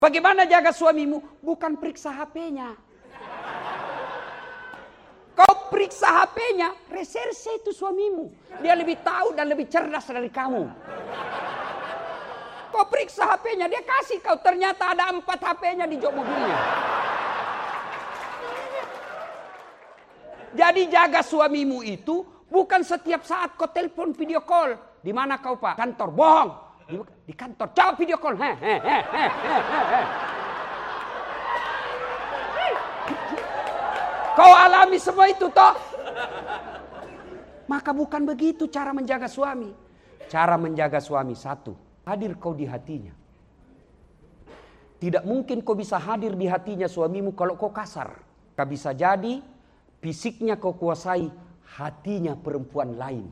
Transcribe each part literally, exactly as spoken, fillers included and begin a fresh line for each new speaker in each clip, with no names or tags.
Bagaimana jaga suamimu? Bukan periksa H P-nya. Kau periksa H P-nya, reserse itu suamimu. Dia lebih tahu dan lebih cerdas dari kamu. Kau periksa H P-nya, dia kasih kau. Ternyata ada empat H P-nya di jok mobilnya. Jadi jaga suamimu itu bukan setiap saat kau telepon video call. Di mana kau, Pak? Kantor. Bohong. Di, di kantor. Jawab video call. He, he, he, he, he, he. Kau alami semua itu toh? Maka bukan begitu cara menjaga suami. Cara menjaga suami satu, hadir kau di hatinya. Tidak mungkin kau bisa hadir di hatinya suamimu kalau kau kasar. Kau bisa jadi fisiknya kau kuasai, hatinya perempuan lain.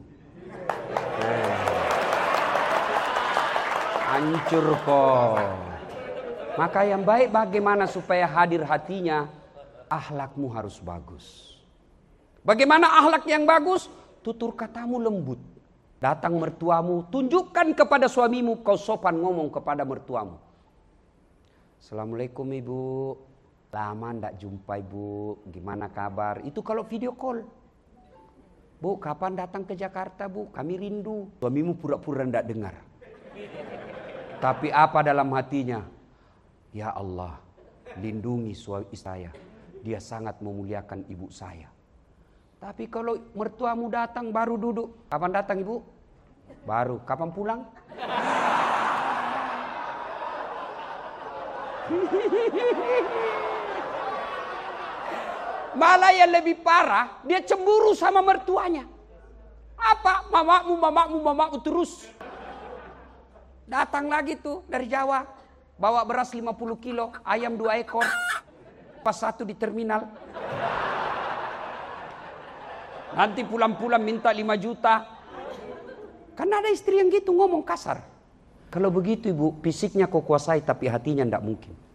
Hancur kau. Maka yang baik bagaimana supaya hadir hatinya? Akhlakmu harus bagus. Bagaimana akhlak yang bagus? Tutur katamu lembut. Datang mertuamu, tunjukkan kepada suamimu kau sopan ngomong kepada mertuamu. Assalamualaikum ibu. Lama ndak jumpa ibu. Gimana kabar? Itu kalau video call. Bu, kapan datang ke Jakarta bu? Kami rindu. Suamimu pura-pura ndak dengar. Tapi apa dalam hatinya? Ya Allah, lindungi suami saya. Dia sangat memuliakan ibu saya. Tapi kalau mertuamu datang baru duduk. Kapan datang ibu? Baru. Kapan pulang? Malah yang lebih parah, dia cemburu sama mertuanya. Apa? Mamamu, mamamu, mamamu terus. Datang lagi tuh dari Jawa. Bawa beras lima puluh kilo, ayam dua ekor. Pas satu di terminal. Nanti pulang-pulang minta lima juta. Karena ada istri yang gitu ngomong kasar. Kalau begitu ibu, fisiknya kau kuasai tapi hatinya tidak mungkin.